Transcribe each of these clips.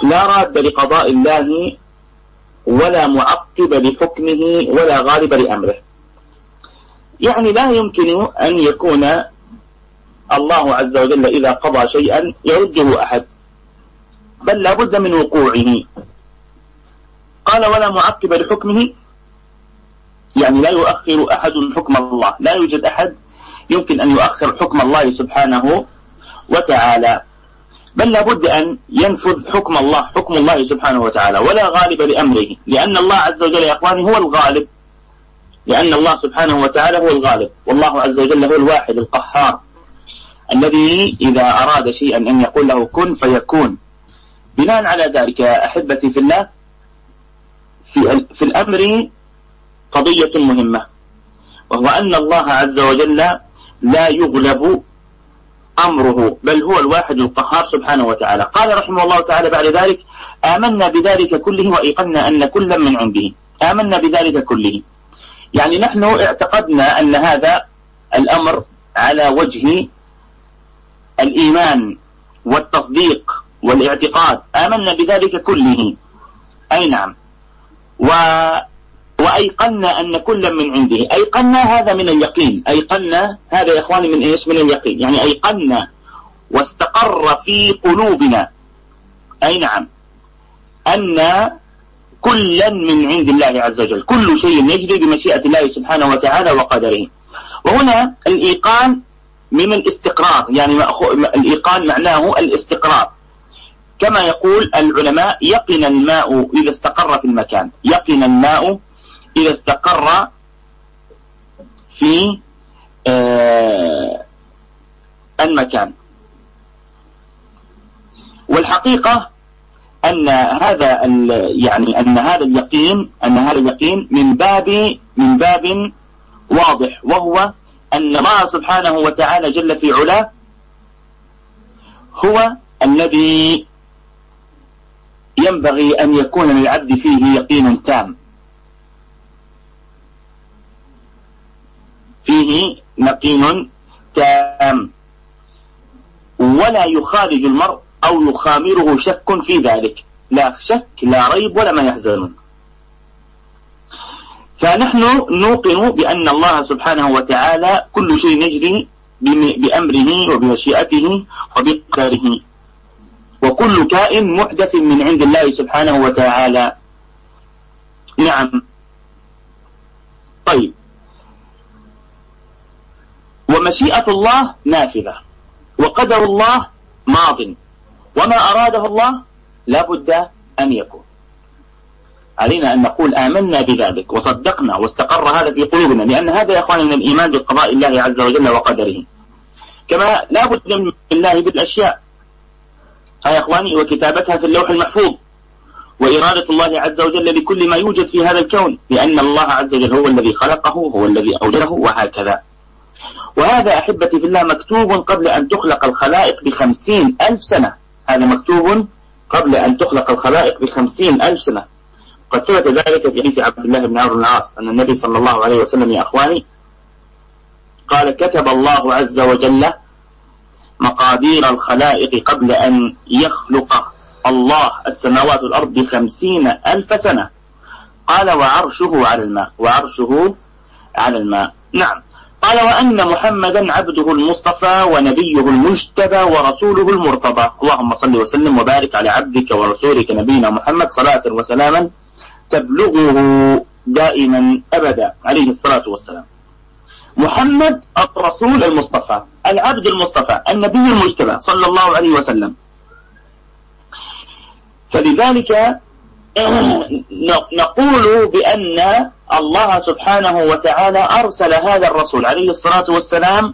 لا راد لقضاء الله ولا معقب لحكمه ولا غالب لأمره. يعني لا يمكن أن يكون الله عز وجل إذا قضى شيئا يرده أحد، بل لا بد من وقوعه. قال ولا معقب لحكمه، يعني لا يؤخر أحد حكم الله، لا يوجد أحد يمكن أن يؤخر حكم الله سبحانه وتعالى، بل لا بد أن ينفذ حكم الله سبحانه وتعالى، ولا غالب لأمره، لأن الله عز وجل يا أخواني هو الغالب، لأن الله سبحانه وتعالى هو الغالب، والله عز وجل هو الواحد القهار الذي إذا أراد شيئا أن يقول له كن فيكون. بناء على ذلك أحبتي في الله، في الأمر قضية مهمة، وهو أن الله عز وجل لا يغلب أمره، بل هو الواحد القهار سبحانه وتعالى. قال رحمه الله تعالى بعد ذلك: آمنا بذلك كله وأيقنا أن كلا من عنده. آمنا بذلك كله، يعني نحن اعتقدنا أن هذا الأمر على وجه الإيمان والتصديق والاعتقاد. آمنا بذلك كله، أي نعم. وأيقنا أن كلا من عنده. أيقنا هذا من اليقين، أيقنا هذا يا إخواني من إيش؟ من اليقين، يعني أيقنا واستقر في قلوبنا، أي نعم، أن كلا من عند الله عز وجل، كل شيء يجري بمشيئة الله سبحانه وتعالى وقدره. وهنا الإيقان من الاستقرار، يعني الإيقان معناه الاستقرار، كما يقول العلماء: يقن الماء إذا استقر في المكان، يقن الماء إذا استقر في المكان. والحقيقة أن هذا يعني أن هذا اليقين من باب واضح، وهو أن الله سبحانه وتعالى جل في علاه هو الذي ينبغي أن يكون للعبد فيه يقين تام، فيه يقين تام، ولا يخالج المرء أو يخامره شك في ذلك، لا شك لا ريب ولا ما يحزنون. فنحن نوقن بأن الله سبحانه وتعالى كل شيء يجري بأمره وبمشيئته وبقدره، وكل كائن محدث من عند الله سبحانه وتعالى. نعم. طيب، ومشيئة الله نافذة، وقدر الله ماض، وما أراده الله لا بد أن يكون. علينا أن نقول آمنا بذلك وصدقنا واستقر هذا في قلوبنا، لأن هذا يا أخواني من الإيمان بقضاء الله عز وجل وقدره. كما لا بد من الله بالأشياء، يا أخواني، وكتابتها في اللوح المحفوظ، وإرادة الله عز وجل لكل ما يوجد في هذا الكون، لأن الله عز وجل هو الذي خلقه، هو الذي أوجده، وهكذا. وهذا أحبتي في الله مكتوب قبل أن تخلق الخلائق ب50,000 سنة، هذا مكتوب قبل أن تخلق الخلائق ب50,000 سنة. قد ثبت ذلك في حديث عبد الله بن عمرو بن العاص أن النبي صلى الله عليه وسلم يا أخواني قال: كتب الله عز وجل مقادير الخلائق قبل أن يخلق الله السماوات والأرض ب50,000 سنة. قال: وعرشه على الماء، وعرشه على الماء. نعم. قال: وأن محمدا عبده المصطفى ونبيه المجتبى ورسوله المرتضى. اللهم صل وسلم وبارك على عبدك ورسولك نبينا محمد صلاة وسلاما تبلغه دائما أبدا عليه الصلاة والسلام. محمد الرسول المصطفى، العبد المصطفى، النبي المجتبى صلى الله عليه وسلم. فلذلك نقول بأن الله سبحانه وتعالى أرسل هذا الرسول عليه الصلاة والسلام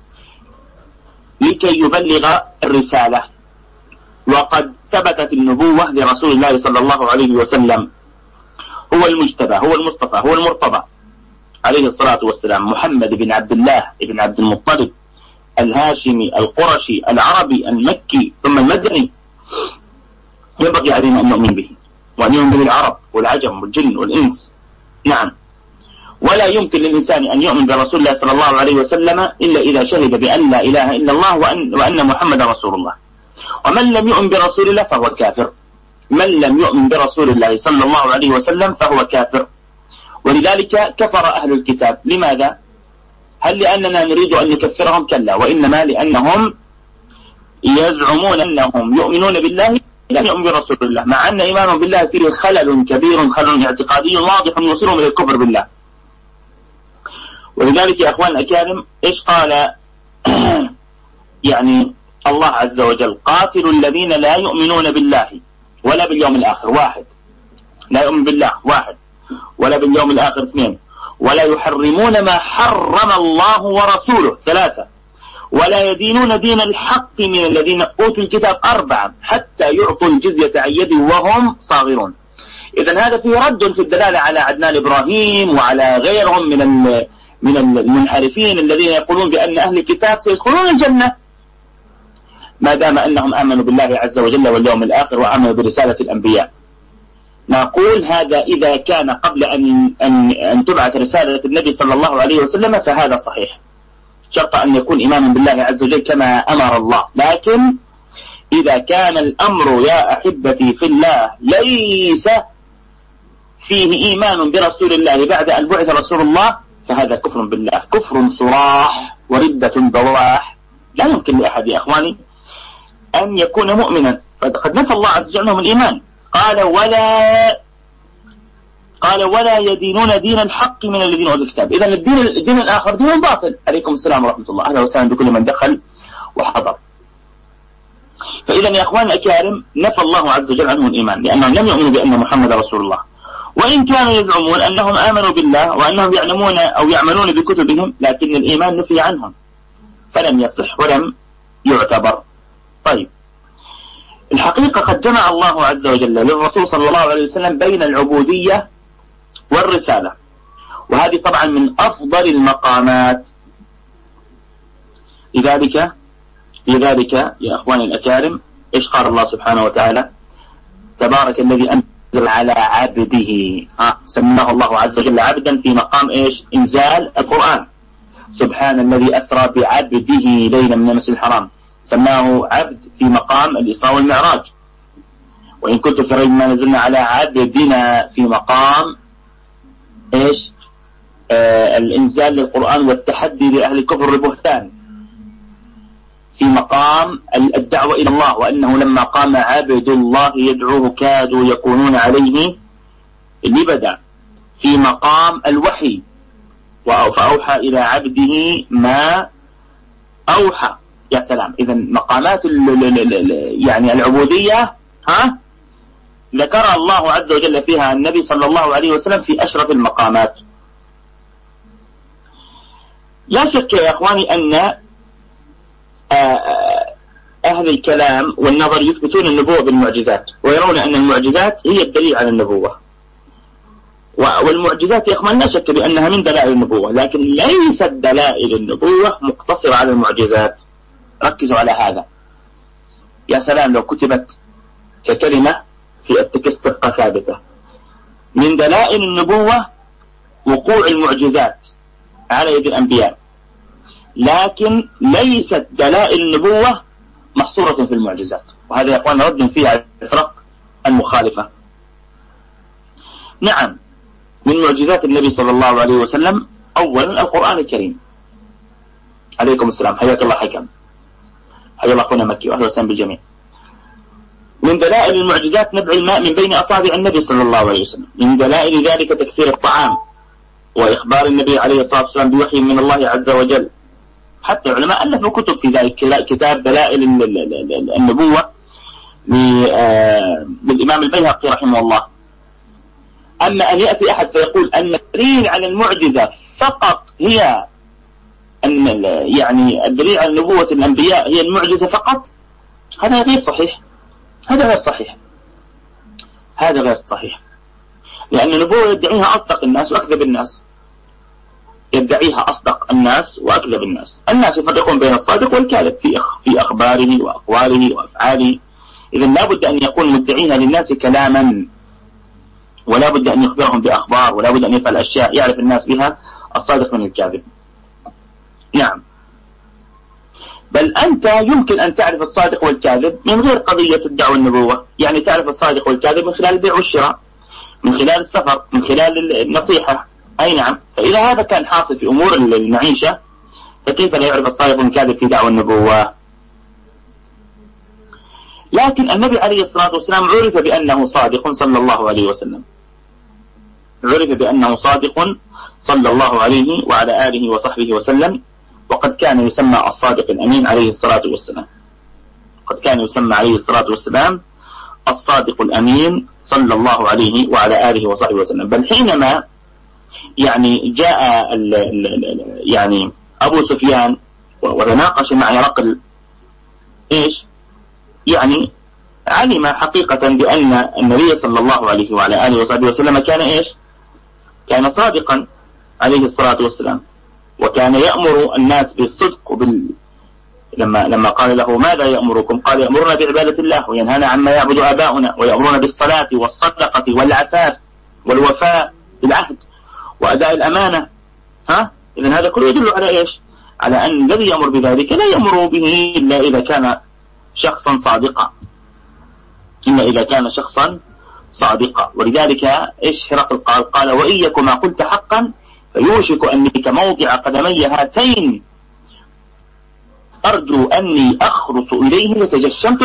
لكي يبلغ الرسالة، وقد ثبتت النبوة لرسول الله صلى الله عليه وسلم. هو المجتبى، هو المصطفى، هو المرتضى عليه الصلاة والسلام، محمد بن عبد الله بن عبد المطلب الهاشمي القرشي العربي المكي ثم المدني. ينبغي علينا أن نؤمن به، وأن يؤمن به العرب والعجم والجن والإنس. نعم. ولا يمكن للإنسان أن يؤمن برسول الله صلى الله عليه وسلم إلا إذا شهد بأن لا إله إلا الله وأن محمد رسول الله. ومن لم يؤمن برسول الله فهو كافر. من لم يؤمن برسول الله صلى الله عليه وسلم فهو كافر. ولذلك كفر أهل الكتاب. لماذا؟ هل لأننا نريد أن نكفرهم؟ كلا، وإنما لأنهم يزعمون أنهم يؤمنون بالله لم يؤمن برسول الله، مع أن إيمانهم بالله فيه خلل كبير، خلل اعتقادي واضح يوصلهم إلى الكفر بالله. ولذلك يا أخوان الأكارم إيش قال يعني الله عز وجل؟ قاتلوا الذين لا يؤمنون بالله ولا باليوم الآخر، واحد، لا يؤمن بالله واحد، ولا باليوم الآخر اثنين، ولا يحرمون ما حرم الله ورسوله ثلاثة، ولا يدينون دين الحق من الذين أوتوا الكتاب أربعة، حتى يعطوا الجزية عن يد وهم صاغرون. إذن هذا فيه رد في الدلالة على عدنان إبراهيم وعلى غيرهم من المنحرفين الذين يقولون بأن أهل الكتاب سيدخلون الجنة ما دام أنهم آمنوا بالله عز وجل واليوم الآخر وآمنوا برسالة الأنبياء. نقول هذا إذا كان قبل أن تبعث رسالة النبي صلى الله عليه وسلم فهذا صحيح، شرط أن يكون إيمان بالله عز وجل كما أمر الله. لكن إذا كان الأمر يا أحبتي في الله ليس فيه إيمان برسول الله بعد أن بعث رسول الله فهذا كفر بالله، كفر صراح وردة بواح. لا يمكن لأحد يا أخواني أن يكون مؤمنا، فقد نفى الله عز وجل عنهم الإيمان. قال ولا يدينون دين الحق من الذين أوتوا الكتاب. إذن الدين الآخر دين باطل. عليكم السلام ورحمة الله، أهلا وسهلا بكل من دخل وحضر. فإذا يا أخوان الأكارم نفى الله عز وجل عنهم الإيمان لأنهم لم يؤمنوا بأن محمد رسول الله، وإن كانوا يزعمون أنهم آمنوا بالله وأنهم يعلمون أو يعملون بكتبهم، لكن الإيمان نفي عنهم فلم يصح ولم يعتبر. طيب، الحقيقة قد جمع الله عز وجل للرسول صلى الله عليه وسلم بين العبودية والرسالة، وهذه طبعا من أفضل المقامات. لذلك يا أخواني الأكارم إيش قال الله سبحانه وتعالى؟ تبارك الذي أنزل على عبده، سماه الله عز وجل عبدا في مقام إيش؟ إنزال القرآن. سبحان الذي أسرى بعبده ليلا من المسجد الحرام، سماه عبد في مقام الإسراء والمعراج. وإن كنت في ريب ما نزلنا على عبدنا في مقام إيش؟ الإنزال للقرآن والتحدي لأهل الكفر البهتان، في مقام الدعوة إلى الله، وأنه لما قام عبد الله يدعوه كادوا يكونون عليه لبدا، في مقام الوحي فأوحى إلى عبده ما أوحى. يا سلام، إذا مقامات يعني العبودية ذكر الله عز وجل فيها النبي صلى الله عليه وسلم في أشرف المقامات. لا شك يا أخواني أن أهل الكلام والنظر يثبتون النبوة بالمعجزات، ويرون أن المعجزات هي الدليل على النبوة. والمعجزات يا أخوان لا شك بأنها من دلائل النبوة، لكن ليست دلائل النبوة مقتصرة على المعجزات. ركزوا على هذا. يا سلام لو كتبت ككلمة في التكست تبقى ثابتة. من دلائل النبوة وقوع المعجزات على يد الأنبياء، لكن ليست دلائل النبوة محصورة في المعجزات. وهذا يا أخوان رد فيها الفرق المخالفة. نعم، من معجزات النبي صلى الله عليه وسلم أولا القرآن الكريم. عليكم السلام، حياك الله حكم، حيا الله أخونا مكي، وأهلا وسهلا بالجميع. من دلائل المعجزات نبع الماء من بين أصابع النبي صلى الله عليه وسلم. من دلائل ذلك تكثير الطعام، وإخبار النبي عليه الصلاة والسلام بوحي من الله عز وجل. حتى العلماء ألفوا كتب في ذلك، كتاب دلائل النبوة للإمام البيهقي رحمه الله. أما أن يأتي أحد فيقول أن الدليل على المعجزة فقط هي أن يعني الدليل على نبوة الأنبياء هي المعجزة فقط، هذا غير صحيح. هذا غير صحيح، لأن النبوة يدعيها أصدق الناس وأكذب الناس. الناس يفرقون بين الصادق والكاذب في أخباره وأقواله وأفعاله. إذا لا بد أن يكون مدعيها للناس كلاما، ولا بد أن يخبرهم بأخبار، ولا بد أن يفعل أشياء يعرف الناس بها الصادق من الكاذب. نعم. بل أنت يمكن أن تعرف الصادق والكاذب من غير قضية الدعوة النبوة. يعني تعرف الصادق والكاذب من خلال البيع والشراء، من خلال السفر، من خلال النصيحة. أي نعم. فإذا هذا كان حاصل في أمور المعيشة، فكيف لا يعرف الصادق والكاذب في دعوة النبوة؟ لكن النبي عليه الصلاة والسلام عرف بأنه صادق صلى الله عليه وسلم، عرف بأنه صادق صلى الله عليه وعلى آله وصحبه وسلم، وقد كان يسمى الصادق الأمين عليه الصلاة والسلام، قد كان يسمى عليه الصلاة والسلام الصادق الأمين صلى الله عليه وعلى آله وصحبه وسلم. بل حينما يعني جاء يعني أبو سفيان وتناقش مع هرقل، إيش يعني علم حقيقة بأن النبي صلى الله عليه وعلى آله وصحبه وسلم كان إيش؟ كان صادقا عليه الصلاة والسلام، وكان يأمر الناس بالصدق لما قال له ماذا يأمركم؟ قال يأمرنا بعبادة الله وينهانا عما يعبد آباؤنا ويأمرنا بالصلاة والصدقة والعفاف والوفاء بالعهد وأداء الأمانة. إذن هذا كله يدل على إيش؟ على أن الذي يأمر بذلك لا يأمر به إلا إذا كان شخصا صادقا، إلا إذا كان شخصا صادقا. ولذلك إيش هرقل قال وإن يكن ما قلت حقا فيوشك أني كموضع قدمي هاتين أرجو أني أخرص إليه لتجشمت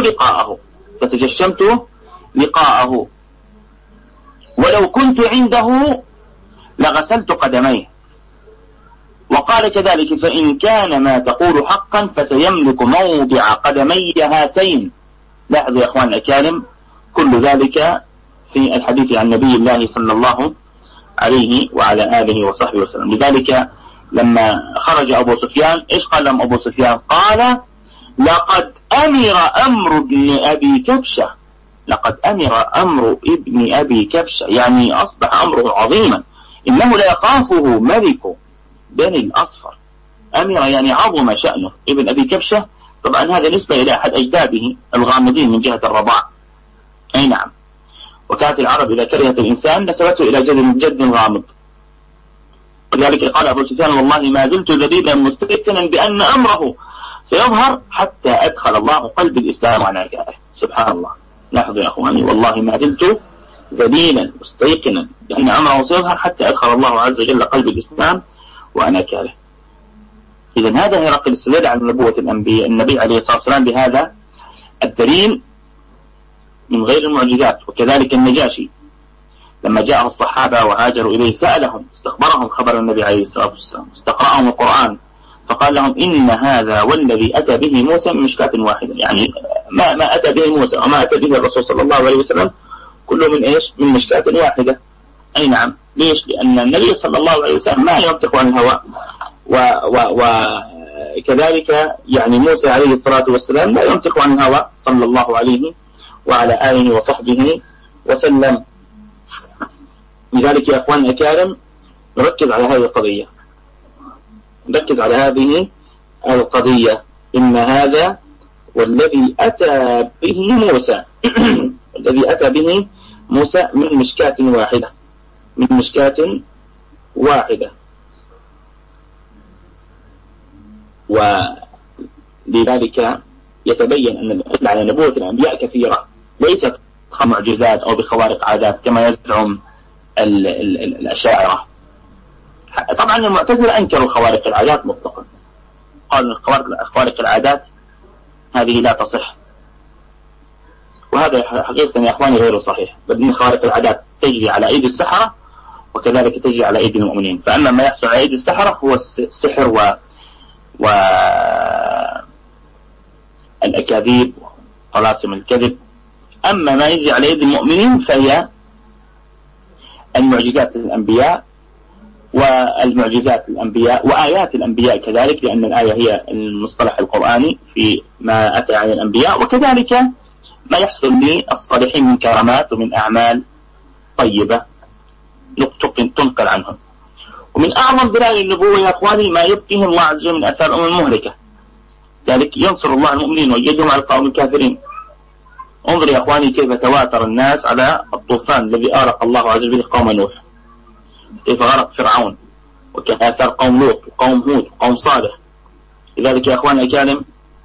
لقاءه ولو كنت عنده لغسلت قدميه. وقال كذلك فإن كان ما تقول حقا فسيملك موضع قدمي هاتين. لاحظوا يا أخوان الكرام كل ذلك في الحديث عن نبي الله صلى الله عليه وعلى آله وصحبه وسلم. لذلك لما خرج أبو سفيان إيش قال لهم أبو سفيان؟ قال لقد أمر أمر ابن أبي كبشة، لقد أمر أمر ابن أبي كبشة، يعني أصبح أمره عظيما، إنه لا يخافه ملك بني الأصفر. أمر يعني عظم شأنه. ابن أبي كبشة طبعا هذا نسبة إلى أحد أجداده الغامضين من جهة الرضاع. أي نعم. وكانت العرب إذا كرهت الإنسان نسبته إلى جد غامض. ولذلك قال أبو سفيان والله ما زلت ذليلا مستيقنا بأن أمره سيظهر حتى أدخل الله قلب الإسلام على كاره. سبحان الله. لاحظوا يا أخواني والله ما زلت ذليلا مستيقنا بأن أمره سيظهر حتى أدخل الله عز وجل قلب الإسلام وأنا كاره. إذن هذا هرقل استدل على نبوة النبي عليه الصلاة والسلام بهذا الدليل من غير المعجزات. وكذلك النجاشي لما جاءه الصحابة وهاجروا إليه سألهم استخبرهم خبر النبي عليه الصلاة والسلام، استقرأهم القرآن فقال لهم إن هذا والذي أتى به موسى من مشكاة واحدة. يعني ما أتى به موسى وما أتى به الرسول صلى الله عليه وسلم كله من إيش؟ من مشكاة واحدة. أي نعم. ليش؟ لأن النبي صلى الله عليه وسلم ما ينطق عن الهوى، وكذلك يعني موسى عليه الصلاة والسلام لا ينطق عن الهوى صلى الله عليه وعلى آله وصحبه وسلم. لذلك يا أخوان الكرام نركز على هذه القضية، نركز على هذه القضية. إن هذا والذي أتى به موسى الذي أتى به موسى من مشكاة واحدة، من مشكاة واحدة. ولذلك يتبين أن الأدلة على نبوة الأنبياء كثيرة، ليست معجزات أو بخوارق عادات كما يزعم الأشاعرة. طبعا المعتزلة أنكروا خوارق العادات مطلقا، قالوا خوارق العادات هذه لا تصح، وهذا حقيقة يا أخواني غير صحيح. بل إن خوارق العادات تجري على أيدي السحرة وكذلك تجري على أيدي المؤمنين. فأما ما يحصل على أيدي السحرة هو السحر والأكاذيب وطلاسم الكذب. أما ما يجري على أيدي المؤمنين فهي المعجزات الأنبياء والمعجزات الأنبياء وآيات الأنبياء كذلك، لأن الآية هي المصطلح القرآني في ما أتى عن الأنبياء، وكذلك ما يحصل للصالحين من كرامات ومن أعمال طيبة تنقل عنهم. ومن أعظم دلائل النبوة يا أخواني ما يبقيه الله عز وجل من أثار الأمم المهلكة، ذلك ينصر الله المؤمنين ويجدهم على القوم الكافرين. انظر يا أخواني كيف تواتر الناس على الطوفان الذي أغرق الله عز وجل قوم نوح، كيف غرق فرعون، وكان آثار قوم لوط وقوم هود وقوم صالح. لذلك يا أخواني الكرام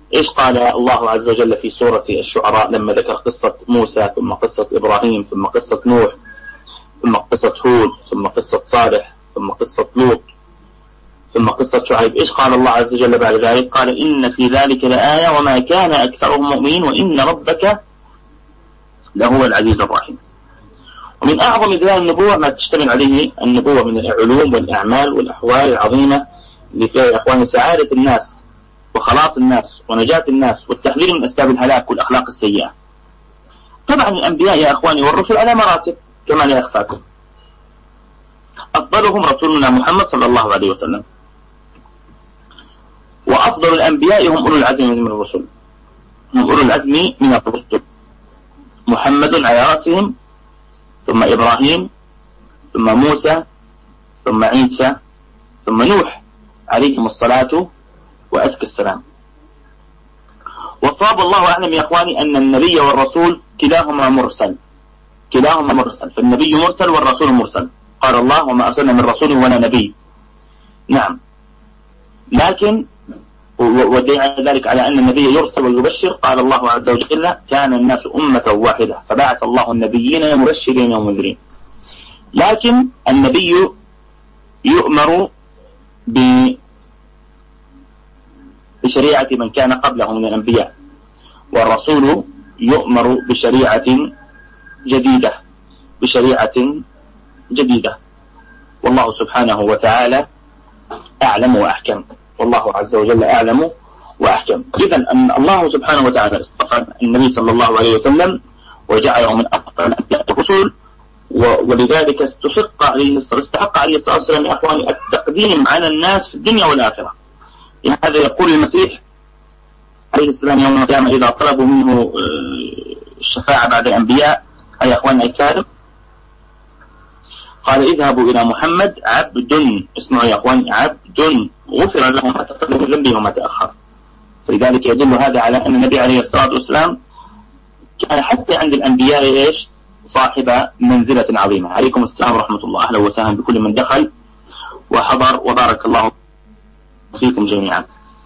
إيش قال الله عز وجل في سورة الشعراء لما ذكر قصة موسى ثم قصة إبراهيم ثم قصة نوح ثم قصة هود ثم قصة صالح ثم قصة لوط ثم قصة شعيب؟ إيش قال الله عز وجل بعد ذلك؟ قال إن في ذلك لآية وما كان أكثرهم مؤمنين وإن ربك لهو العزيز الرحيم. ومن أعظم دلائل النبوة ما تشتمل عليه النبوة من العلوم والأعمال والأحوال العظيمة اللي فيها يا إخواني سعادة الناس وخلاص الناس ونجاة الناس والتحذير من أسباب الهلاك والأخلاق السيئة. طبعا الأنبياء يا إخواني والرسل على مراتب كما لا يخفاكم. أفضلهم رسولنا محمد صلى الله عليه وسلم، وأفضل الأنبياء هم أولو العزم من الرسل، هم أولو العزم من الرسل، محمد على رأسهم، ثم إبراهيم، ثم موسى، ثم عيسى، ثم نوح عليهم الصلاة وأزكى السلام. والصواب الله أعلم يا إخواني أن النبي والرسول كلاهما مرسل، كلاهما مرسل، فالنبي مرسل والرسول مرسل. قال الله وما أرسلنا من رسول ولا نبي. نعم، لكن ودعا ذلك على أن النبي يرسل ويبشر. قال الله عز وجل كان الناس أمة واحدة فبعث الله النبيين مبشرين ومنذرين. لكن النبي يؤمر بشريعة من كان قبله من الأنبياء، والرسول يؤمر بشريعة جديدة، بشريعة جديدة. والله سبحانه وتعالى أعلم وأحكم، والله عز وجل أعلم وأحكم. إذن أن الله سبحانه وتعالى اصطفى النبي صلى الله عليه وسلم وجعله من أفضل الأنبياء والرسل، ولذلك استحق عليه الصلاة والسلام يا أخواني التقديم على الناس في الدنيا والآخرة. هذا يقول المسيح عليه السلام يوم القيامة إذا طلبوا منه الشفاعة بعد الأنبياء يا أخواننا الكاذب، قال اذهبوا إلى محمد عبد، اسمعوا يا أخواني، عبد غفر له ما تقدم من ذنبه وما تأخر. فلذلك يدل هذا على أن النبي عليه الصلاة والسلام كان حتى عند الأنبياء إيش؟ صاحب منزلة عظيمة. عليكم السلام ورحمة الله، أهلا وسهلا بكل من دخل وحضر وبارك الله فيكم جميعا.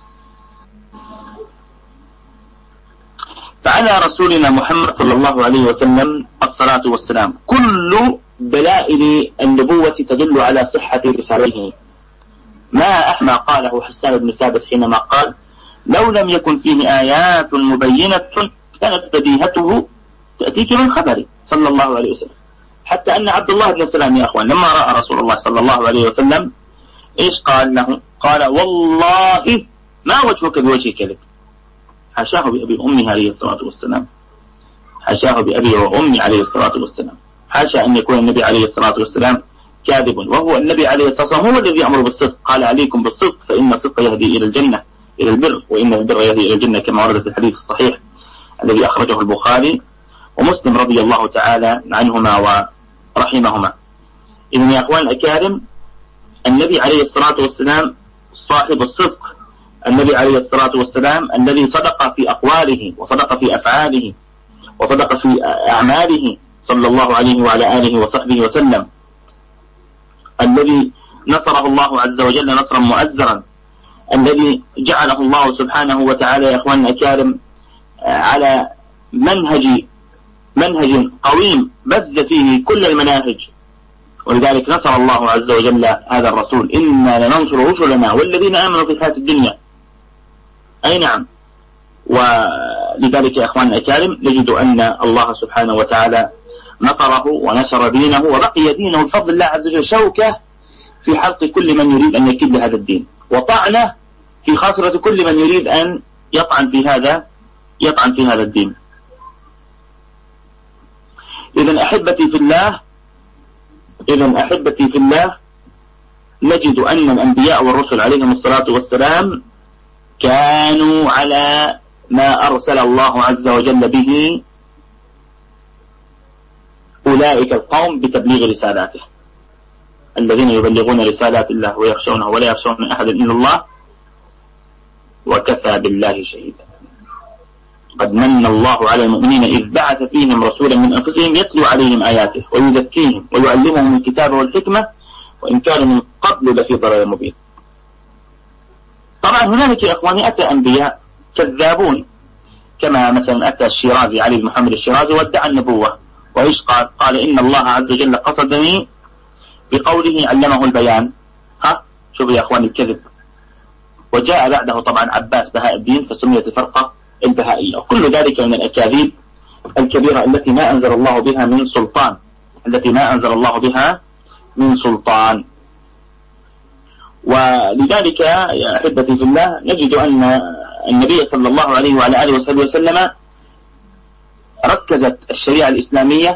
فعلى رسولنا محمد صلى الله عليه وسلم الصلاة والسلام كل دلائل النبوة تدل على صحة رسالته. ما أحمى قاله حسان بن ثابت حينما قال لو لم يكن فيه آيات مبينة كانت بديهته تأتيك من خبر صلى الله عليه وسلم. حتى أن عبد الله بن سلام يا أخوان لما رأى رسول الله صلى الله عليه وسلم إيش قال له؟ قال والله ما وجهك بوجه كذب. حاشاه بأبي وأمي عليه الصلاة والسلام، حاشاه بأبي وأمي عليه الصلاة والسلام، حاشا أن يكون النبي عليه الصلاة والسلام كاذب، وهو النبي عليه الصلاة والسلام هو الذي يأمر بالصدق. قال عليكم بالصدق فإن الصدق يهدي إلى الجنة إلى البر، وإن البر يهدي إلى الجنة كما ورد في الحديث الصحيح الذي أخرجه البخاري ومسلم رضي الله تعالى عنهما ورحمهما. إذن يا أخوان الأكارم النبي عليه الصلاة والسلام صاحب الصدق، النبي عليه الصلاة والسلام الذي صدق في أقواله وصدق في أفعاله وصدق في أعماله صلى الله عليه وعلى آله وصحبه وسلم، الذي نصره الله عز وجل نصرا مؤزرا، الذي جعله الله سبحانه وتعالى يا أخواننا الكرام على منهج قويم بز فيه كل المناهج. ولذلك نصر الله عز وجل هذا الرسول إنا لننصر رسلنا والذين آمنوا في الحياة الدنيا. أي نعم. ولذلك يا أخواننا الكرام نجد أن الله سبحانه وتعالى نصره ونشر دينه وبقي دينه بفضل الله عز وجل شوكة في حلق كل من يريد أن يكيد لهذا الدين، وطعنه في خاصرة كل من يريد أن يطعن في هذا الدين. إذن أحبتي في الله نجد أن الأنبياء والرسل عليهم الصلاة والسلام كانوا على ما أرسل الله عز وجل به أولئك القوم بتبليغ رسالاته، الذين يبلغون رسالات الله ويخشونه ولا يخشون أحد إلا الله وكفى بالله شهيدا. قد من الله على المؤمنين إذ بعث فيهم رسولا من أنفسهم يتلو عليهم آياته ويزكيهم ويعلمهم الكتاب والحكمة وإن كانوا من قبل لفي ضلال مبين. طبعا هنالك يا إخواني أتى أنبياء كذابون، كما مثلا أتى الشيرازي علي بن محمد الشيرازي وادعى النبوة، وإيش قال إن الله عز وجل قصدني بقوله علمه البيان. شوفوا يا أخواني الكذب. وجاء بعده طبعا عباس بهاء الدين فسميت الفرقة البهائية، وكل ذلك من الأكاذيب الكبيرة التي ما أنزل الله بها من سلطان، ولذلك يا أحبتي في الله نجد أن النبي صلى الله عليه وعلى آله وصحبه وسلم ركزت الشريعة الإسلامية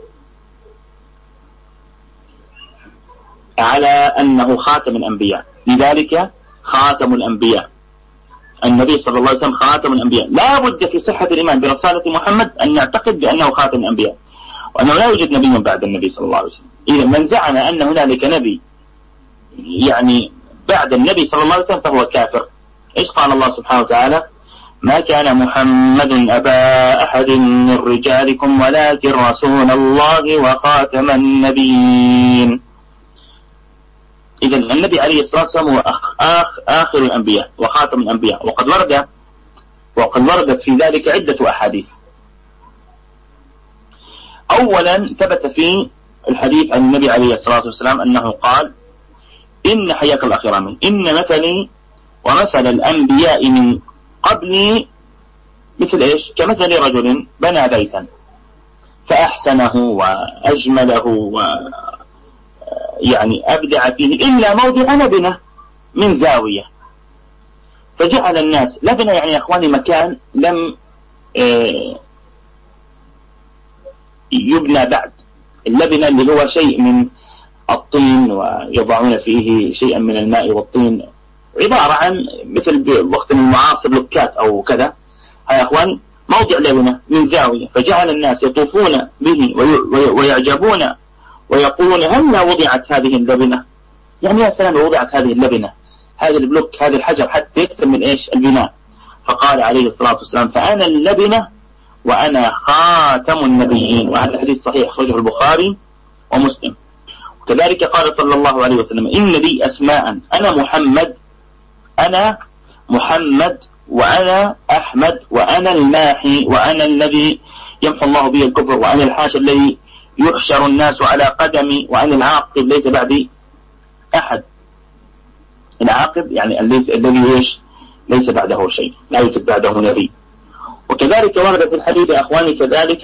على أنه خاتم الأنبياء، لذلك خاتم الأنبياء النبي صلى الله عليه وسلم خاتم الأنبياء. لا بد في صحة الإيمان برسالة محمد أن نعتقد بأنه خاتم الأنبياء، وأنه لا يوجد نبي بعد النبي صلى الله عليه وسلم. إذا من زعم أن هنالك نبي يعني بعد النبي صلى الله عليه وسلم فهو كافر. إيش قال الله سبحانه وتعالى؟ ما كان محمد أبا أحد من رجالكم ولكن رسول الله وخاتم النبيين. إذا النبي عليه الصلاة والسلام هو آخر الأنبياء وخاتم الأنبياء، وقد وردت في ذلك عدة أحاديث. أولا ثبت في الحديث عن النبي عليه الصلاة والسلام أنه قال إن حياك الأخيرة من إن مثلي ومثل الأنبياء من قبلي مثل إيش؟ كمثل رجل بنى بيتا فأحسنه وأجمله يعني أبدع فيه إلا موضع لبنة من زاوية، فجعل الناس لبنة يعني يا أخواني مكان لم يبنى بعد. اللبنة اللي هو شيء من الطين ويضعون فيه شيئا من الماء والطين، عبارة عن مثل وقت المعاصر لكات أو كذا. يا أخواني موضع لبنة من زاوية، فجعل الناس يطوفون به ويعجبون ويقولون هل وضعت هذه اللبنة؟ يعني يا سلام وضعت هذه اللبنة، هذا البلوك، هذا الحجر حتى يكتب من إيش؟ البناء. فقال عليه الصلاة والسلام فأنا اللبنة وأنا خاتم النبيين، وهذا الحديث صحيح أخرجه البخاري ومسلم. وكذلك قال صلى الله عليه وسلم إن لي أسماء أنا محمد وأنا أحمد وأنا الماحي وأنا الذي يمحو الله به الكفر وأنا الحاشر الذي يحشر الناس على قدمي وأنا العاقب ليس بعدي أحد. العاقب يعني الذي ليس بعده شيء، لا يوجد بعده نبي. وكذلك ورد في الحديث يا أخواني كذلك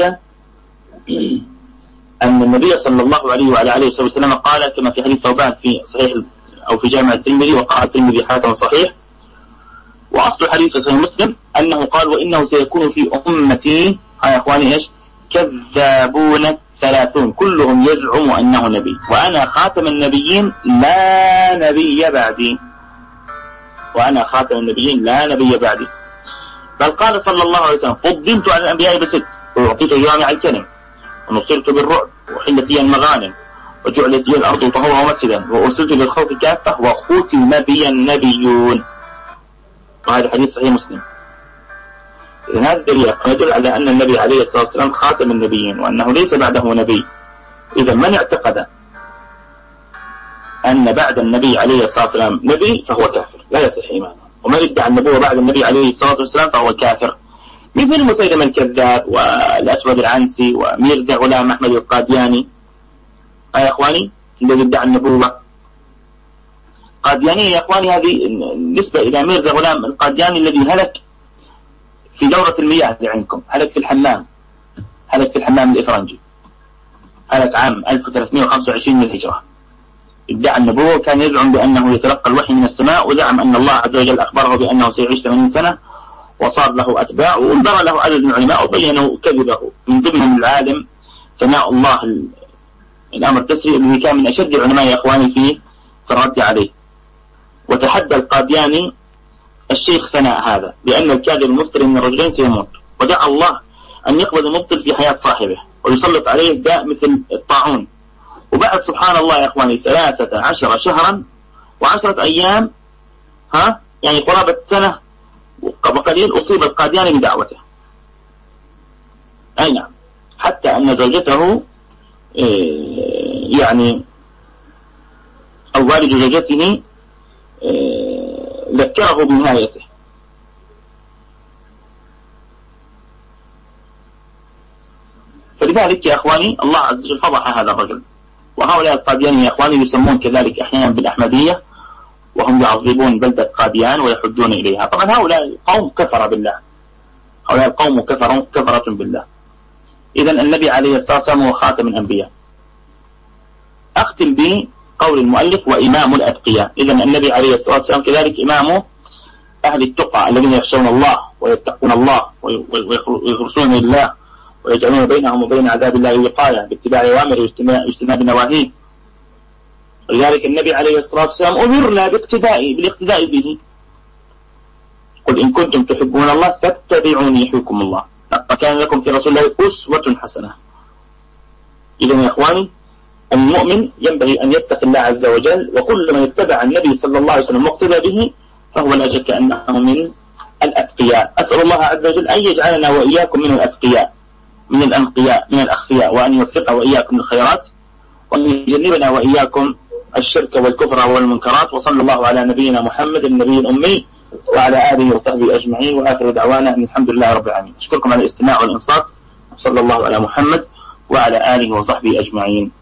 أن النبي صلى الله عليه وعلى آله وسلم قال كما في حديث ثوبان في صحيح أو في جامع الترمذي، وقال الترمذي حسن صحيح، وأصل الحديث في صحيح مسلم أنه قال وإنه سيكون في أمتي يا أخواني إيش؟ كذابون 30 كلهم يزعم أنه نبي وأنا خاتم النبيين لا نبي بعدي، وأنا خاتم النبيين لا نبي بعدي. بل قال صلى الله عليه وسلم فضلت على الأنبياء بست وأعطيت جوامع الكلم ونصرت بالرعب وحلت لي المغانم وجعلت لي الأرض طهورا ومسجدا وأرسلت للخلق كافة وختم بي النبيون. وهذا حديث صحيح مسلم. إذن هذا الدليل يدل على أن النبي عليه الصلاة والسلام خاتم النبيين وأنه ليس بعده نبي. إذا من اعتقد أن بعد النبي عليه الصلاة والسلام نبي فهو كافر لا يصح إيمانه، ومن ادعى النبوة بعد النبي عليه الصلاة والسلام فهو كافر، مثل مسيلمة الكذاب والأسود العنسي وميرزا غلام أحمد القادياني يا أخواني الذي ادعى النبوة. قادياني يا أخواني هذه نسبة إلى ميرزا غلام القادياني الذي هلك في دورة المياه اللي عندكم، هلك في الحمام الإفرنجي، هلك عام 1325 من الهجرة. ادعى النبوة، كان يزعم بأنه يتلقى الوحي من السماء، وزعم أن الله عز وجل أخبره بأنه سيعيش 80 سنة وصار له أتباع، وانظر له عدد من العلماء وبينوا كذبه، من ضمنهم العالم ثناء الله الأمر التسري الذي كان من أشد العلماء يا أخواني في الرد عليه. وتحدى القادياني الشيخ ثناء هذا بأن الكاذب المفتري من الرجلين سيموت، ودعا الله أن يقبض المبطل في حياة صاحبه ويسلط عليه داء مثل الطاعون. وبعد سبحان الله يا أخواني 13 شهرا و10 أيام يعني قرابة سنة وقليل أصيب القادياني بدعوته. أي نعم، حتى أن زوجته يعني أو والد زوجته ذكره بنهايته ولذلك يا أخواني الله عز وجل فضح هذا الرجل. وهؤلاء القاديان يا أخواني يسمون كذلك أحيانا بالأحمدية، وهم يعظمون بلدة قاديان ويحجون إليها. طبعا هؤلاء قوم كفر بالله، هؤلاء القوم كفرة بالله. إذا النبي عليه الصلاة والسلام هو خاتم الأنبياء. أختم بقول المؤلف وإمام الأتقياء. إذا النبي عليه الصلاة والسلام كذلك إمام أهل التقى الذين يخشون الله ويتقون الله ويخلصون لله ويجعلون بينهم وبين عذاب الله وقاية باتباع أوامره واجتناب نواهيه. ولذلك النبي عليه الصلاة والسلام أمرنا بالاقتداء به. قل إن كنتم تحبون الله فاتبعوني يحببكم الله، لقد كان لكم في رسول الله أسوة حسنة. إذا يا إخواني المؤمن ينبغي أن يتقي الله عز وجل، وكل من اتبع النبي صلى الله عليه وسلم واقتدى به فهو لا شك أنه من الأتقياء. أسأل الله عز وجل أن يجعلنا وإياكم من الأتقياء، من الأنقياء، من الأخفياء، وأن يوفق وإياكم للخيرات، وأن يجنبنا وإياكم الشرك والكفر والمنكرات. وصلى الله على نبينا محمد النبي الأمي وعلى آله وصحبه أجمعين، وآخر دعوانا أن الحمد لله رب العالمين. أشكركم على الاستماع والإنصات. صلى الله على محمد وعلى آله وصحبه أجمعين.